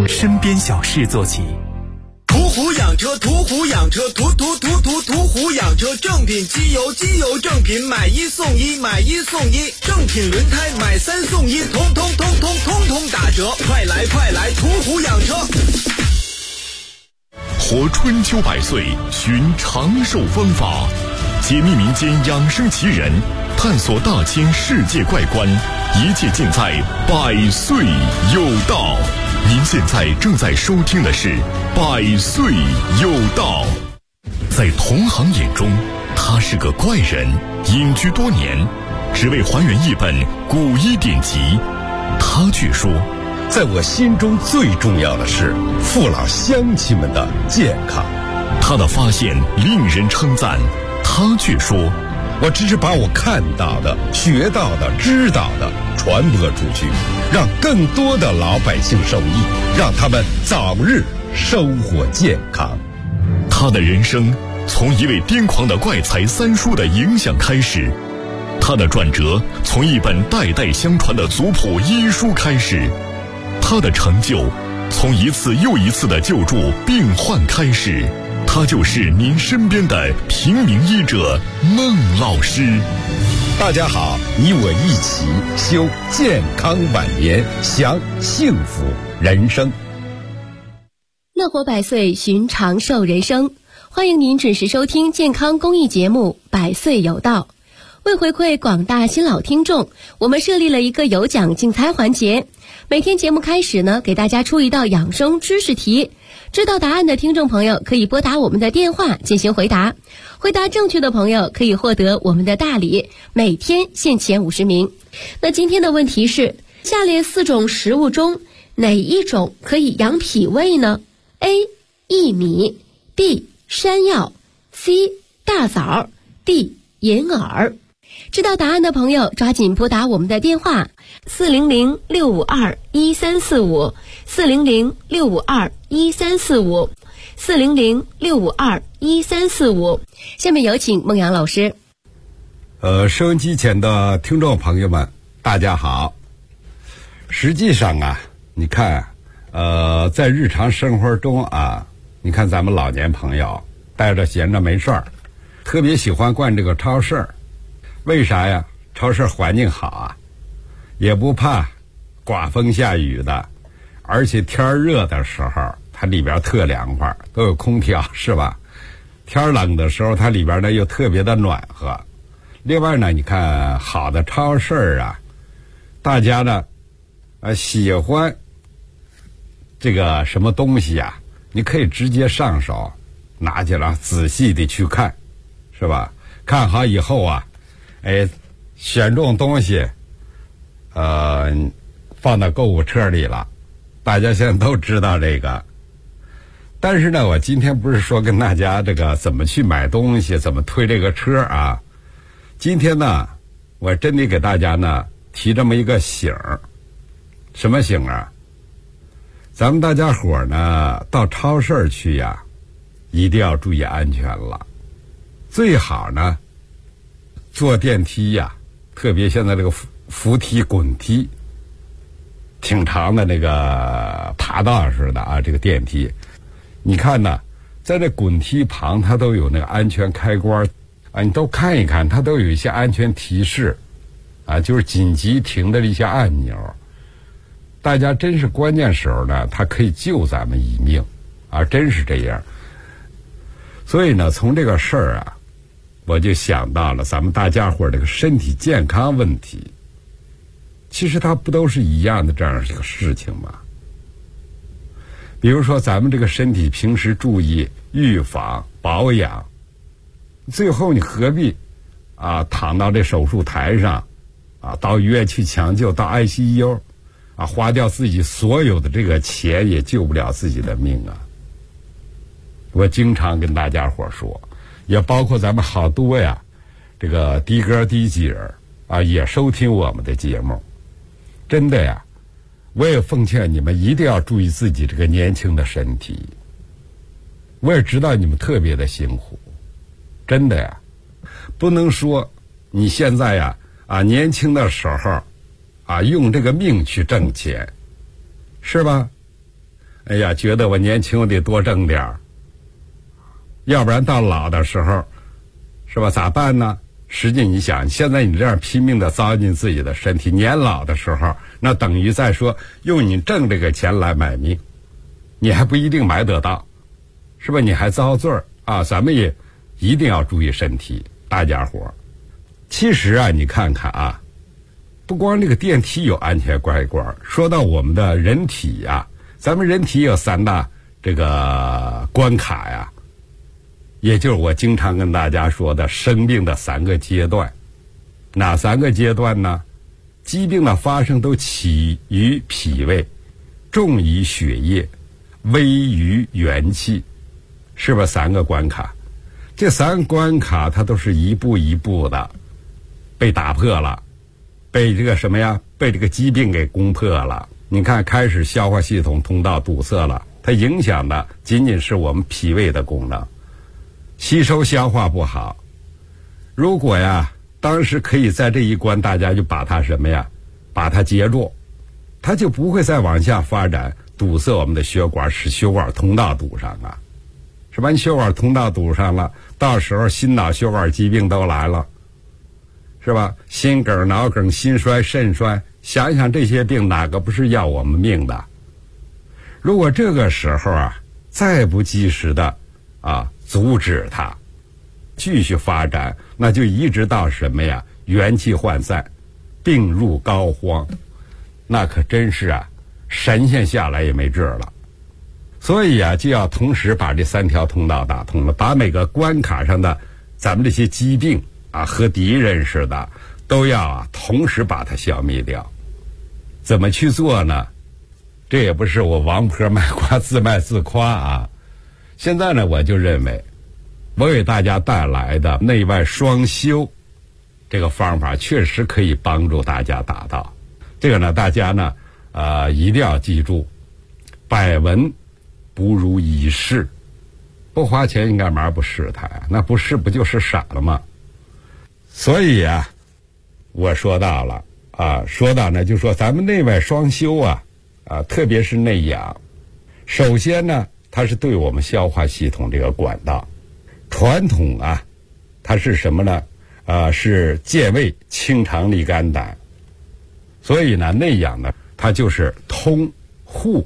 身边小事做起。 途虎养车，途虎养车，途虎养车，正品机油，机油正品，买一送一，买一送一，正品轮胎买3送1，通通打折，快来途虎养车。 活春秋百岁，寻长寿方法，解密民间养生奇人，探索大千世界怪观，一切尽在百岁有道。您现在正在收听的是百岁有道。在同行眼中，他是个怪人，隐居多年，只为还原一本古医典籍。他却说， 在我心中最重要的是父老乡亲们的健康。 他的发现令人称赞，他却说， 我只是把我看到的、学到的、知道的传播出去，让更多的老百姓受益，让他们早日生活健康。 他的人生从一位癫狂的怪才三叔的影响开始，他的转折从一本代代相传的族谱医书开始，他的成就从一次又一次的救助病患开始。他就是您身边的平民医者孟老师。 大家好，你我一起修健康晚年，享幸福人生。 乐活百岁，寻长寿人生。欢迎您准时收听健康公益节目《百岁有道》。为回馈广大新老听众，我们设立了一个有奖竞猜环节。每天节目开始呢，给大家出一道养生知识题。知道答案的听众朋友可以拨打我们的电话进行回答，回答正确的朋友可以获得我们的大礼，每天限前50名。那今天的问题是，下列4种食物中哪一种可以养脾胃呢？ A. 薏米， B. 山药， C. 大枣， D. 银耳。知道答案的朋友抓紧拨打我们的电话400-652-1345 400-652-1345 400-652-1345。下面有请孟阳老师。 收音机前的听众朋友们，大家好。实际上啊，你看，在日常生活中啊，你看咱们老年朋友待着闲着没事儿，特别喜欢逛这个超市。为啥呀？超市环境好啊，也不怕刮风下雨的，而且天热的时候它里边特凉快，都有空调，是吧？天冷的时候它里边呢又特别的暖和。另外呢，你看好的超市啊，大家呢喜欢这个什么东西啊，你可以直接上手拿起来仔细的去看，是吧？看好以后啊，选中东西放到购物车里了，大家现在都知道这个。但是呢，我今天不是说跟大家这个怎么去买东西，怎么推这个车啊。今天呢，我真得给大家呢提这么一个醒儿。什么醒啊？咱们大家伙呢到超市去呀，一定要注意安全了。最好呢坐电梯呀，特别现在这个扶梯滚梯挺长的那个爬道似的啊，这个电梯你看呢，在这滚梯旁它都有那个安全开关啊，你都看一看，它都有一些安全提示啊，就是紧急停的一些按钮。大家真是关键时候呢，它可以救咱们一命啊，真是这样。所以呢，从这个事儿啊，我就想到了咱们大家伙这个身体健康问题，其实它不都是一样的这样一个事情吗？比如说咱们这个身体平时注意预防保养，最后你何必啊躺到这手术台上啊，到医院去抢救，到 ICU 啊，花掉自己所有的这个钱也救不了自己的命啊。我经常跟大家伙说，也包括咱们好多呀这个的哥的姐儿啊也收听我们的节目。真的呀，我也奉劝你们一定要注意自己这个年轻的身体。我也知道你们特别的辛苦，真的呀，不能说你现在呀年轻的时候用这个命去挣钱，是吧？ 哎呀，觉得我年轻我得多挣点儿，要不然到老的时候，是吧？咋办呢？实际你想，现在你这样拼命的糟践自己的身体，年老的时候，那等于在说用你挣这个钱来买命，你还不一定买得到，是吧？你还遭罪儿啊！咱们也一定要注意身体，大家伙儿。其实啊，你看看啊，不光这个电梯有安全乖乖，说到我们的人体呀，咱们人体有3大这个关卡呀。也就是我经常跟大家说的生病的3个阶段，哪3个阶段呢？疾病的发生都起于脾胃，重于血液，危于元气，是不是3个关卡？这3个关卡它都是一步一步的被打破了，被这个什么呀？被这个疾病给攻破了。你看，开始消化系统通道堵塞了，它影响的仅仅是我们脾胃的功能。吸收消化不好，如果呀当时可以在这一关大家就把它什么呀，把它截住，它就不会再往下发展，堵塞我们的血管，使血管通道堵上啊，是吧？你血管通道堵上了，到时候心脑血管疾病都来了，是吧？心梗、脑梗、心衰、肾衰，想想这些病哪个不是要我们命的？如果这个时候啊再不及时的阻止它继续发展，那就一直到什么呀？元气涣散，病入膏肓，那可真是啊，神仙下来也没治了。所以啊，就要同时把这3条通道打通了，把每个关卡上的咱们这些疾病啊和敌人似的，都要同时把它消灭掉。怎么去做呢？这也不是我王婆卖瓜自卖自夸啊。现在呢，我就认为我给大家带来的内外双修这个方法确实可以帮助大家达到。这个呢，大家呢一定要记住，百闻不如一试，不花钱你干嘛不试它呀？那不试不就是傻了吗？所以啊，我说到了说到呢，就说咱们内外双修特别是内养，首先呢它是对我们消化系统这个管道，传统它是什么呢？是健胃、清肠、利肝胆。所以呢，内养呢，它就是通护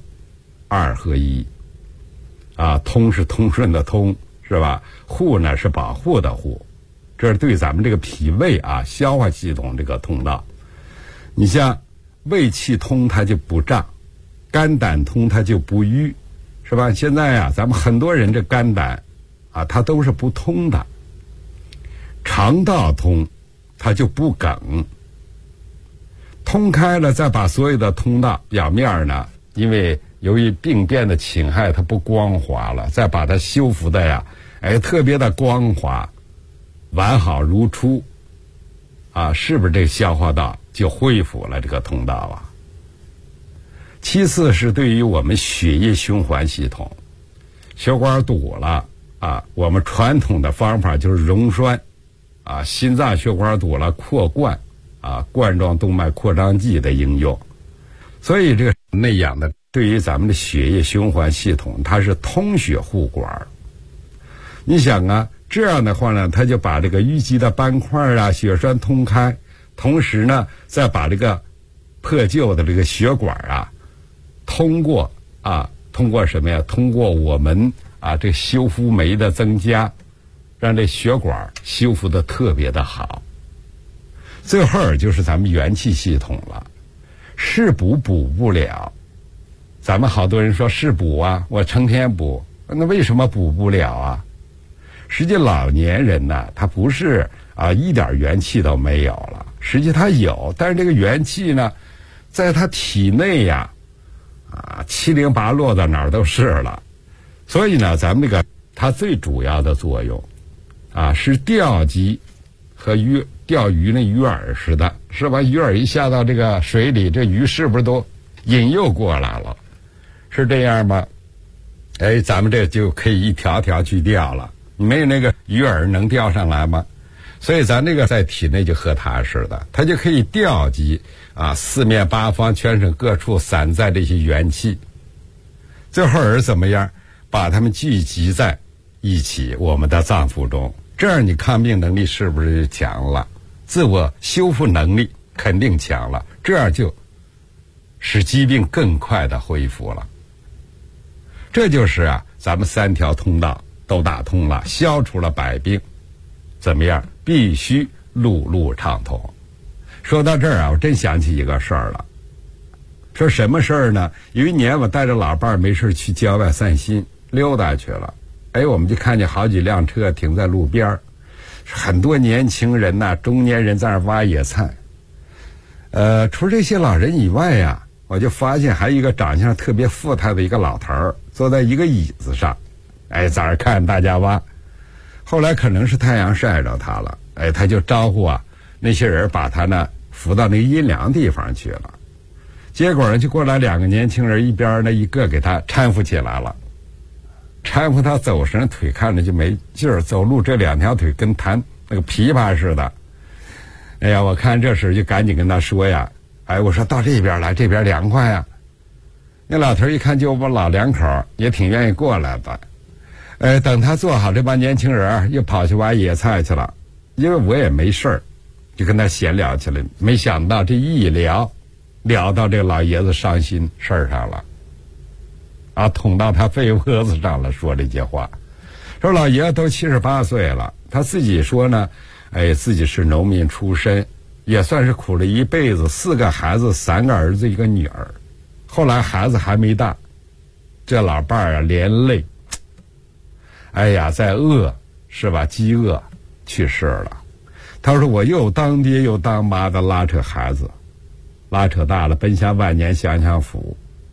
2合一。通是通顺的通，是吧？护呢是保护的护，这是对咱们这个脾胃消化系统这个通道。你像胃气通，它就不胀；肝胆通，它就不瘀。是吧？现在咱们很多人这肝胆它都是不通的。肠道通，它就不梗。通开了，再把所有的通道表面呢，因为由于病变的侵害，它不光滑了，再把它修复的特别的光滑，完好如初。是不是这个消化道就恢复了这个通道其次是对于我们血液循环系统，血管堵了我们传统的方法就是溶栓心脏血管堵了扩灌冠状动脉扩张剂的应用。所以这个内养的对于咱们的血液循环系统，它是通血护管。你想这样的话呢，它就把这个淤积的斑块血栓通开，同时呢再把这个破旧的这个血管通过什么呀？通过我们这修复酶的增加，让这血管修复的特别的好。最后就是咱们元气系统了，是补不了。咱们好多人说是补我成天补，那为什么补不了实际老年人呢，他不是一点元气都没有了，实际他有，但是这个元气呢，在他体内七零八落到哪儿都是了。所以呢，咱们这个它最主要的作用是钓鸡和钓鱼那鱼饵似的，是吧？鱼饵一下到这个水里，这鱼是不是都引诱过来了？是这样吗？咱们这就可以一条条去钓了。你没有那个鱼饵能钓上来吗？所以咱这个在体内就和它似的，它就可以调集四面八方全省各处散在这些元气。 最后是怎么样？把他们聚集在一起，我们的脏腑中，这样你抗病能力是不是强了？自我修复能力肯定强了，这样就使疾病更快的恢复了。这就是咱们3条通道都打通了，消除了百病。怎么样？必须路路畅通。说到这儿我真想起一个事儿了。说什么事儿呢？有一年我带着老伴儿没事去郊外散心溜达去了，我们就看见好几辆车停在路边，很多年轻人中年人在那挖野菜。除了这些老人以外我就发现还有一个长相特别富态的一个老头儿，坐在一个椅子上，在那看大家挖。后来可能是太阳晒着他了，他就招呼那些人把他呢扶到那个阴凉地方去了。结果呢就过来2个年轻人，一边呢一个给他搀扶起来了，搀扶他走时腿看着就没劲儿，走路这2条腿跟弹那个琵琶似的。我看这时就赶紧跟他说我说到这边来，这边凉快那老头一看就我们老两口也挺愿意过来的。等他做好，这帮年轻人又跑去挖野菜去了。因为我也没事儿，就跟他闲聊起来。没想到这一聊到这个老爷子伤心事儿上了，捅到他肺窝子上了。说这些话，说老爷子都78岁了，他自己说呢，自己是农民出身，也算是苦了一辈子，4个孩子，3个儿子1个女儿。后来孩子还没大，这老伴儿连累，在饿是吧？饥饿去世了。他说我又当爹又当妈的拉扯孩子，拉扯大了，奔向万年享享福。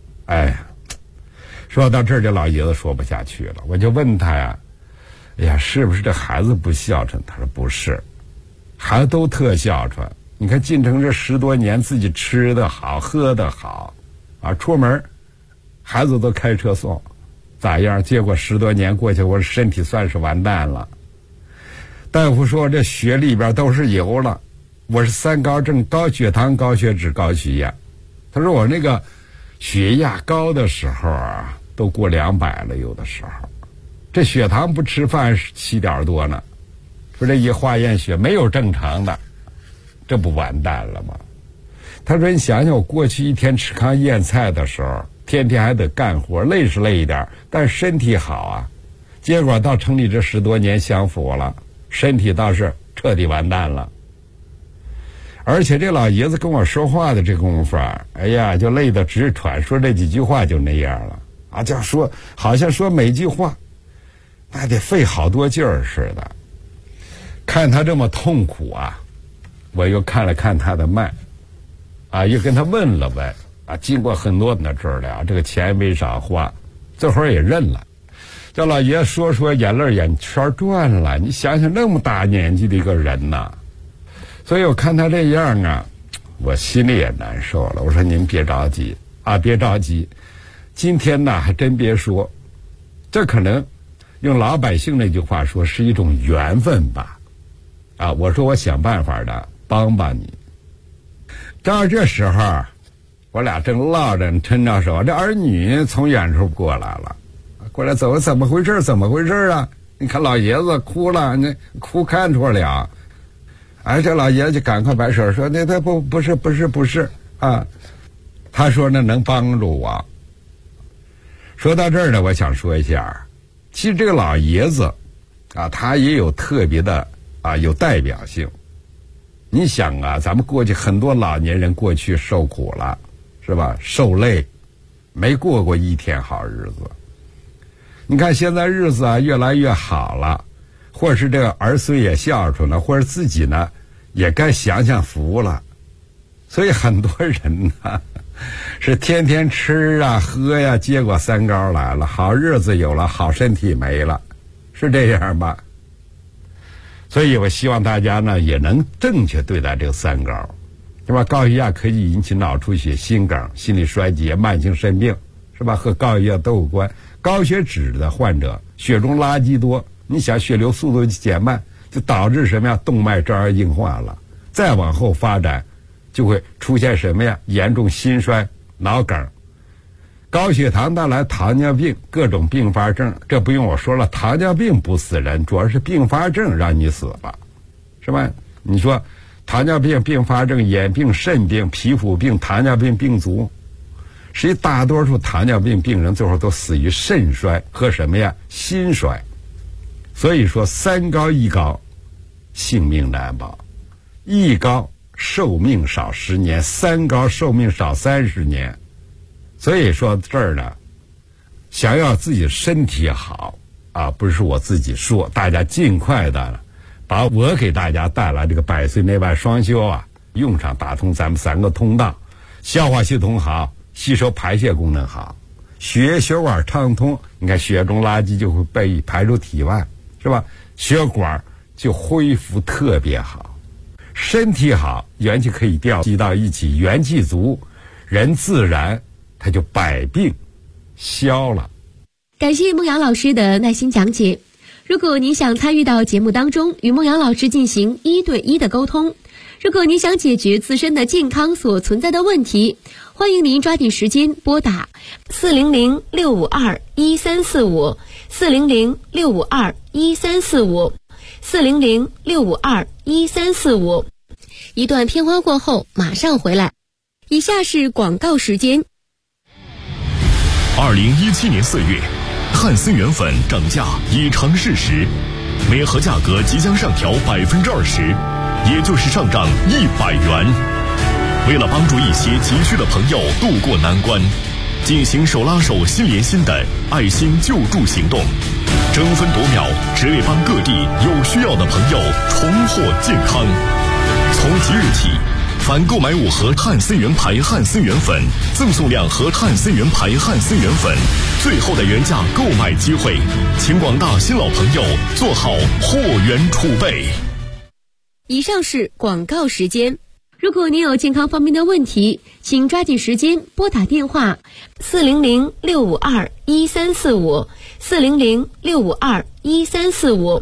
说到这儿，这老爷子说不下去了。我就问他是不是这孩子不孝顺？他说不是，孩子都特孝顺。你看进城这10多年，自己吃得好，喝得好出门孩子都开车送，咋样？结果10多年过去，我身体算是完蛋了。大夫说这血里边都是油了，我是3高症，高血糖、高血脂、高血压。他说我那个血压高的时候都过200了，有的时候这血糖不吃饭是7点多呢。说这一化验血没有正常的，这不完蛋了吗？他说你想想，我过去一天吃糠咽菜的时候，天天还得干活，累是累一点，但是身体好结果到城里这10多年享福了，身体倒是彻底完蛋了。而且这老爷子跟我说话的这功夫就累得直喘，说这几句话就那样了就说好像说每句话那得费好多劲儿似的。看他这么痛苦我又看了看他的脉又跟他问了问经过很多的治疗，这个钱没少花，这会儿也认了。这老爷说眼泪眼圈转了，你想想那么大年纪的一个人所以我看他这样我心里也难受了。我说您别着急别着急，今天还真别说，这可能用老百姓那句话说是一种缘分吧我说我想办法的帮帮你。到这时候我俩正唠着抻着手，这儿女从远处过来了，过来走，怎么回事你看老爷子哭了，那哭看出了这老爷子就赶快摆手说那他不是他说那能帮助我。说到这儿呢，我想说一下，其实这个老爷子他也有特别的有代表性。你想咱们过去很多老年人过去受苦了是吧，受累，没过过一天好日子。你看现在日子越来越好了，或是这个儿孙也孝顺了，或者自己呢也该享享福了。所以很多人是天天吃喝结果3高来了，好日子有了，好身体没了，是这样吧？所以我希望大家呢也能正确对待这个3高，是吧？高血压可以引起脑出血、心梗、心力衰竭、慢性肾病，是吧？和高血压都有关。高血脂的患者血中垃圾多，你想血流速度减慢，就导致什么呀？动脉粥样硬化了，再往后发展就会出现什么呀？严重心衰、脑梗、 高血糖带来糖尿病各种并发症，这不用我说了，糖尿病不死人，主要是并发症让你死了，是吧？你说糖尿病并发症，眼病、肾病、皮肤病、糖尿病病足，实际大多数糖尿病病人最后都死于肾衰和什么呀？心衰。所以说三高一高，性命难保；一高寿命少10年，三高寿命少30年。所以说这儿呢，想要自己身体好啊，不是我自己说，大家尽快的把我给大家带来这个百岁内外双修啊用上，打通咱们3个通道，消化系统好，吸收排泄功能好，血液血管畅通，你看血中垃圾就会被排出体外，是吧？血管就恢复特别好，身体好，元气可以调集到一起，元气足，人自然他就百病消了。 感谢孟阳老师的耐心讲解。如果您想参与到节目当中，与孟阳老师进行1对1的沟通，如果您想解决自身的健康所存在的问题，欢迎您抓紧时间拨打400-652-1345 400-652-1345 400-652-1345。一段片花过后马上回来。以下是广告时间。 2017年4月，汉森源粉涨价已成事实，每盒价格即将上调20%，也就是上涨100元。为了帮助一些急需的朋友渡过难关，进行手拉手心连心的爱心救助行动，争分夺秒，只为帮各地有需要的朋友重获健康。从即日起，凡购买5盒汉森源牌汉森源粉，赠送2盒汉森源牌汉森源粉，最后的原价购买机会，请广大新老朋友做好货源储备。 以上是广告时间。如果您有健康方面的问题，请抓紧时间拨打电话400-652-1345 400-652-1345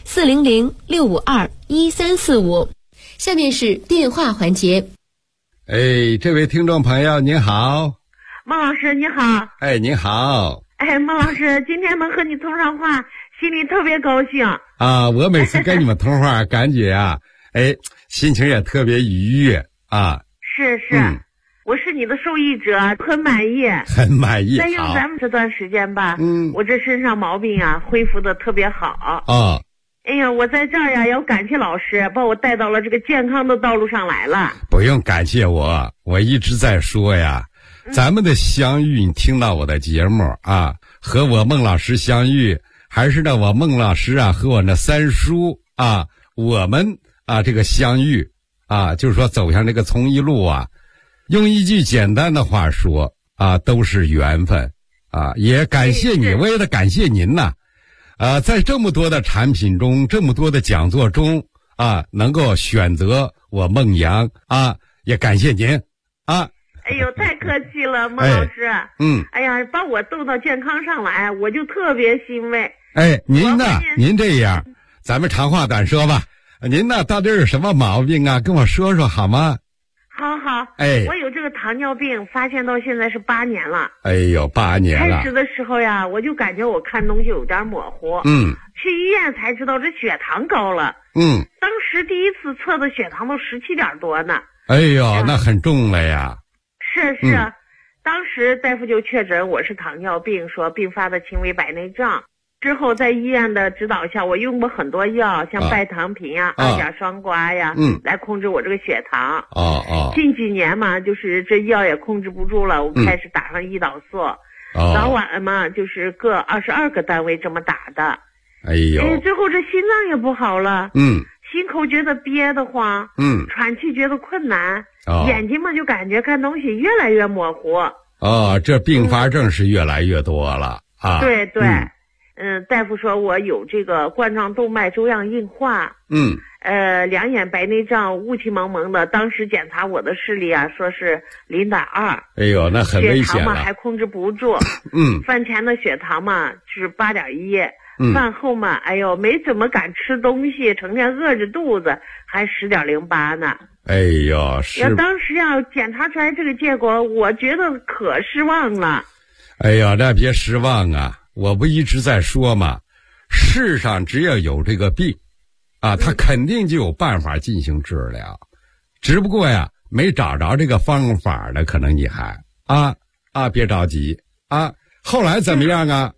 400-652-1345。下面是电话环节。 哎，这位听众朋友您好。 孟老师你好。 哎，您好。 哎，孟老师，今天能和你通上话，心里特别高兴啊！我每次跟你们通话感觉啊，哎，心情也特别愉悦啊。 是，我是你的受益者，很满意。 很满意。 再用咱们这段时间吧，我这身上毛病啊恢复的特别好啊。 哎呀，我在这儿呀要感谢老师，把我带到了这个健康的道路上来了。 不用感谢我，我一直在说呀，咱们的相遇，你听到我的节目啊，和我孟老师相遇，还是呢我孟老师啊和我那3叔啊，我们啊这个相遇啊，就是说走向这个从一路啊，用一句简单的话说啊，都是缘分啊。也感谢你，为了感谢您呢。在这么多的产品中，这么多的讲座中啊，能够选择我孟阳啊，也感谢您啊。 哎呦，太客气了，孟老师。哎呀，把我逗到健康上来，我就特别欣慰。 哎，您呢？您这样，咱们长话短说吧。您呢，到底有什么毛病啊？跟我说说好吗？ 好。 哎， 我有这个糖尿病，发现到现在是8年了。 哎呦，8年了。 开始的时候呀，我就感觉我看东西有点模糊。去医院才知道这血糖高了。当时第一次测的血糖都17点多呢。 哎呦，那很重了呀。 是。当时大夫就确诊我是糖尿病，说并发的轻微白内障。之后在医院的指导下，我用过很多药，像拜糖平呀、阿甲双胍呀，来控制我这个血糖。近几年嘛，就是这药也控制不住了，我开始打上胰岛素，早晚嘛就是各22个单位这么打的。 哎呦， 最后这心脏也不好了，心口觉得憋得慌，喘气觉得困难，眼睛嘛就感觉看东西越来越模糊。 这并发症是越来越多了啊。 对。大夫说我有这个冠状动脉粥样硬化，两眼白内障，雾气蒙蒙的。当时检查我的视力啊，说是0.2。 哎呦，那很危险了。 血糖嘛还控制不住。饭前的血糖嘛是8.1，饭后嘛，哎呦，没怎么敢吃东西，成天饿着肚子，还10.08呢。 哎呦，是。 当时要检查出来这个结果，我觉得可失望了。 哎呀，那别失望啊！我不一直在说吗？世上只要有这个病啊，他肯定就有办法进行治疗，只不过呀没找着这个方法呢，可能你还别着急啊。后来怎么样啊？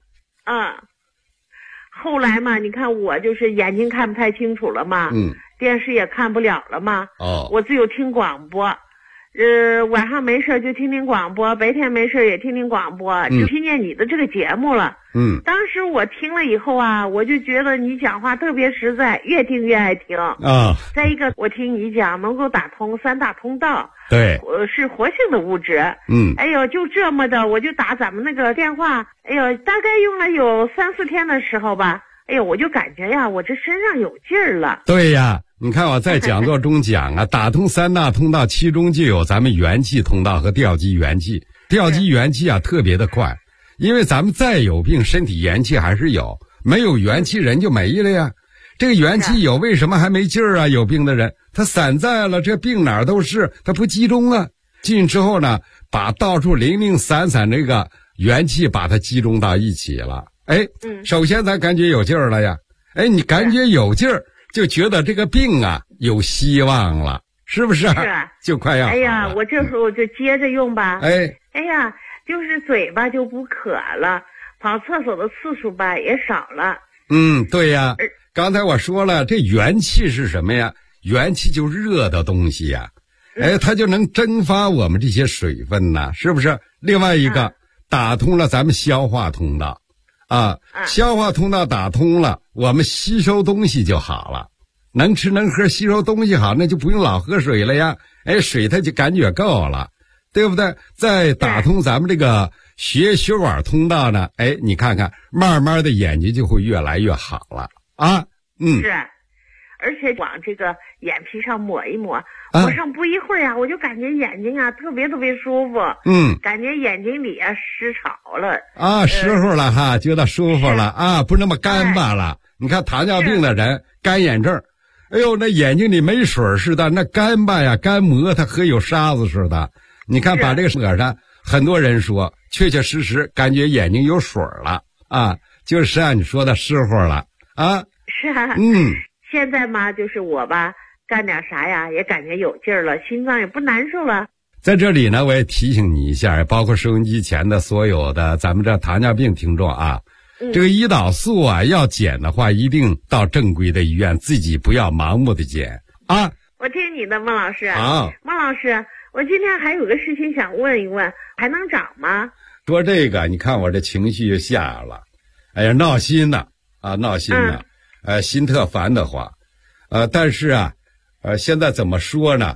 后来嘛，你看我就是眼睛看不太清楚了嘛，电视也看不了了嘛，我只有听广播，晚上没事就听听广播，白天没事也听听广播，就听见你的这个节目了。当时我听了以后啊，我就觉得你讲话特别实在，越听越爱听啊。再一个，我听你讲能够打通3大通道， 对， 是活性的物质。哎呦，就这么的，我就打咱们那个电话，哎呦，大概用了有3、4天的时候吧，哎呦，我就感觉呀，我这身上有劲儿了。 对呀，你看我在讲座中讲啊，打通3大通道，其中就有咱们元气通道和调集元气。调集元气啊，特别的快，因为咱们再有病，身体元气还是有，没有元气人就没了呀。这个元气有，为什么还没劲儿啊？有病的人他散在了，这病哪儿都是，他不集中啊。进之后呢，把到处零零散散这个元气把它集中到一起了。首先咱感觉有劲儿了呀。你感觉有劲儿，就觉得这个病啊有希望了，是不是？是，就快要好了。 哎呀，我这时候就接着用吧。哎呀，就是嘴巴就不渴了，跑厕所的次数吧也少了。 对呀。刚才我说了，这元气是什么呀？元气就热的东西呀。它就能蒸发我们这些水分呐，是不是？另外一个，打通了咱们消化通道。消化通道打通了，我们吸收东西就好了，能吃能喝，吸收东西好，那就不用老喝水了呀。水它就感觉够了，对不对？再打通咱们这个血管通道呢，你看看，慢慢的眼睛就会越来越好了啊。 是，而且往这个眼皮上抹一抹，抹上不一会儿啊，我就感觉眼睛啊特别特别舒服。感觉眼睛里啊失潮了舒服了哈，觉得舒服了不那么干巴了。你看糖尿病的人干眼症，哎呦，那眼睛里没水似的，那干巴呀干磨，它和有沙子似的。你看把这个抹上，很多人说确确实实感觉眼睛有水了就是按你说的湿乎了是啊。现在嘛，就是我吧干点啥呀也感觉有劲儿了，心脏也不难受了。 在这里呢，我也提醒你一下，包括收音机前的所有的咱们这糖尿病听众啊，这个胰岛素啊要减的话，一定到正规的医院，自己不要盲目的减我听你的，孟老师。孟老师，我今天还有个事情想问一问，还能长吗？ 说这个，你看我这情绪就下了，哎呀，闹心呢心特烦的慌，但是现在怎么说呢？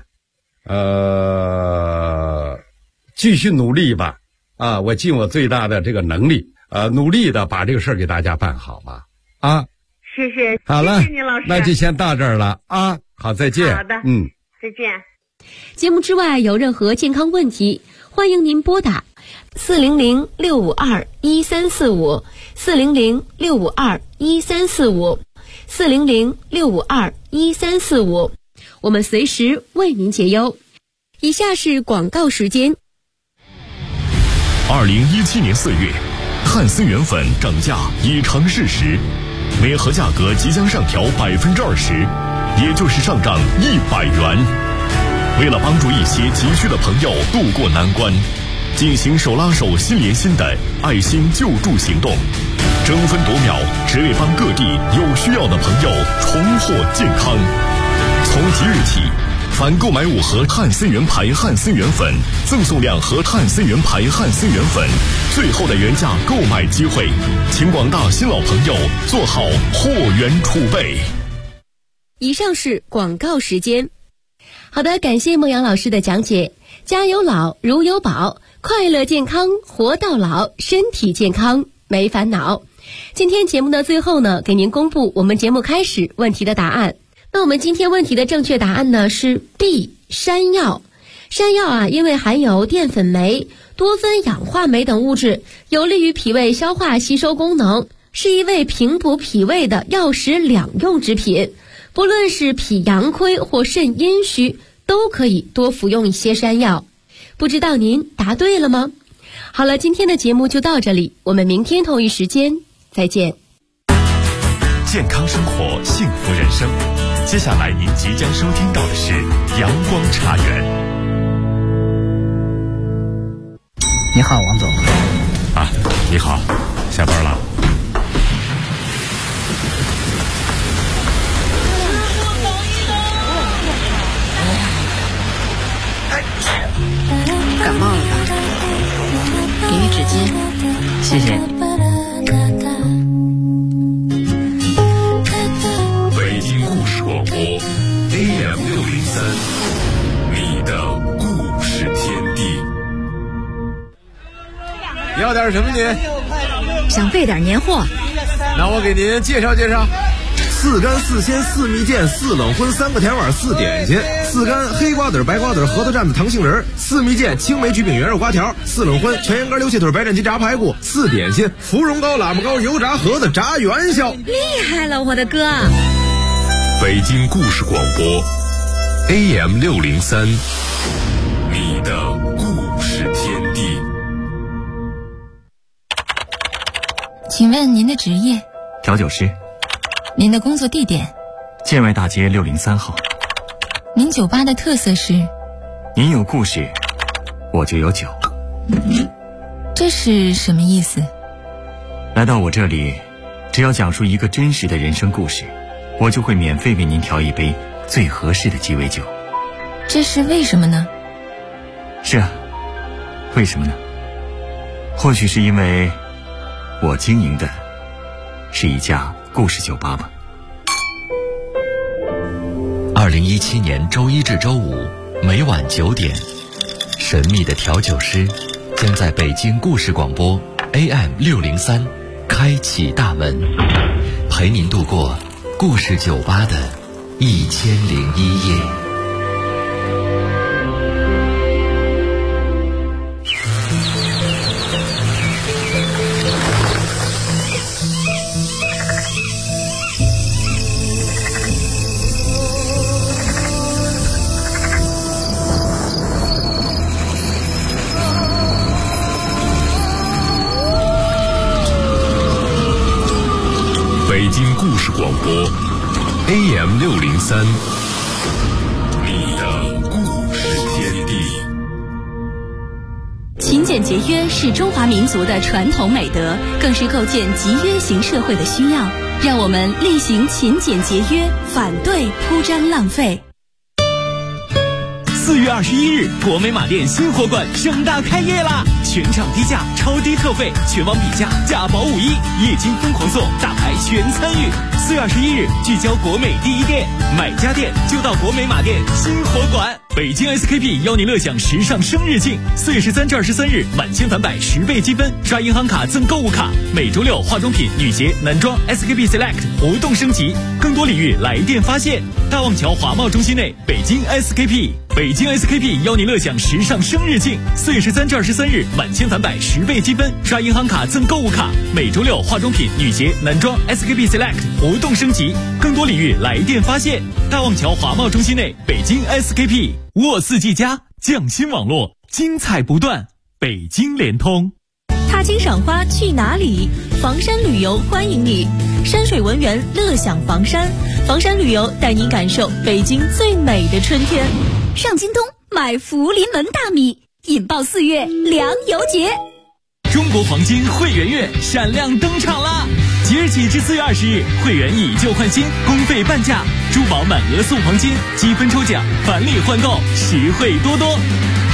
继续努力吧，我尽我最大的这个能力，努力的把这个事儿给大家办好吧， 谢谢， 好了， 谢谢你老师， 那就先到这儿了好，再见。 好的，再见。 节目之外有任何健康问题，欢迎您拨打400-652-1345 400-652-1345 400-652-1345，我们随时为您解忧。以下是广告时间。 2017年4月，汉森源粉涨价已成事实，每盒价格即将上调20%，也就是上涨100元。为了帮助一些急需的朋友渡过难关，进行手拉手心连心的爱心救助行动，争分夺秒，只为帮各地有需要的朋友重获健康。从即日起，凡购买5盒汉森源牌汉森源粉，赠送2盒汉森源牌汉森源粉，最后的原价购买机会，请广大新老朋友做好货源储备。 以上是广告时间。好的，感谢孟阳老师的讲解。家有老如有宝，快乐健康活到老，身体健康没烦恼。今天节目的最后呢，给您公布我们节目开始问题的答案。那我们今天问题的正确答案呢是 B， 山药。山药因为含有淀粉酶、多酚氧化酶等物质，有利于脾胃消化吸收功能，是一味平补脾胃的药食两用之品。不论是脾阳亏或肾阴虚，都可以多服用一些山药。不知道您答对了吗？ 好了，今天的节目就到这里，我们明天同一时间再见。 健康生活，幸福人生。接下来您即将收听到的是阳光茶园。 你好，王总。 啊，你好，下班了。 感冒了吧？给你纸巾。 谢谢。 北京故事广播 AM603， 你的故事天地。 要点什么您？ 想备点年货。 那我给您介绍介绍。4干4鲜4蜜饯4冷荤3个甜碗4点心，4干黑瓜子白瓜子核桃蘸子糖杏仁，4蜜饯青梅焗饼圆肉瓜条，4冷荤全羊肝溜蟹腿白斩鸡炸排骨，4点心芙蓉糕喇嘛糕油炸盒子炸元宵。 厉害了，我的哥！ 北京故事广播 AM603， 你的故事天地。 请问您的职业？ 调酒师。 您的工作地点？ 建外大街603号。 您酒吧的特色是？ 您有故事，我就有酒。 这是什么意思？ 来到我这里，只要讲述一个真实的人生故事，我就会免费为您调一杯最合适的鸡尾酒。 这是为什么呢？ 是啊，为什么呢？或许是因为我经营的是一家故事酒吧吧。 2017年周一至周五每晚9点，神秘的调酒师将在北京故事广播 AM603 开启大门，陪您度过故事酒吧的1001夜。 北京故事广播 AM603， 你的故事天地。 勤俭节约是中华民族的传统美德，更是构建集约型社会的需要。让我们力行勤俭节约，反对铺张浪费。 4月21日，国美马店新货馆盛大开业啦！全场低价、超低特惠，全网比价，价保5亿，液晶疯狂送，大牌全参与。4月21日，聚焦国美第一店，买家电就到国美马店新货馆。北京 SKP 邀您乐享时尚生日庆，4月13至23日，满千返百10倍积分，刷银行卡赠购物卡。每周六，化妆品、女鞋、男装 SKP Select 活动升级，更多礼遇来电发现。大望桥华贸中心内，北京 SKP。北京 SKP 邀您乐享时尚生日庆，4月13至23日，满千返百10倍积分，刷银行卡赠购物卡。每周六，化妆品、女鞋、男装 SKP Select 活动升级，更多礼遇来电发现。大望桥华贸中心内，北京 SKP。沃四季家匠心网络，精彩不断。北京联通。 踏青赏花去哪里？房山旅游欢迎你，山水文园乐享房山。房山旅游带您感受北京最美的春天。上京东买福临门大米，引爆4月粮油节。 中国黄金会员月闪亮登场啦！即日起至4月20日，会员以旧换新，公费半价，珠宝满额送黄金，积分抽奖，返礼换购，实惠多多。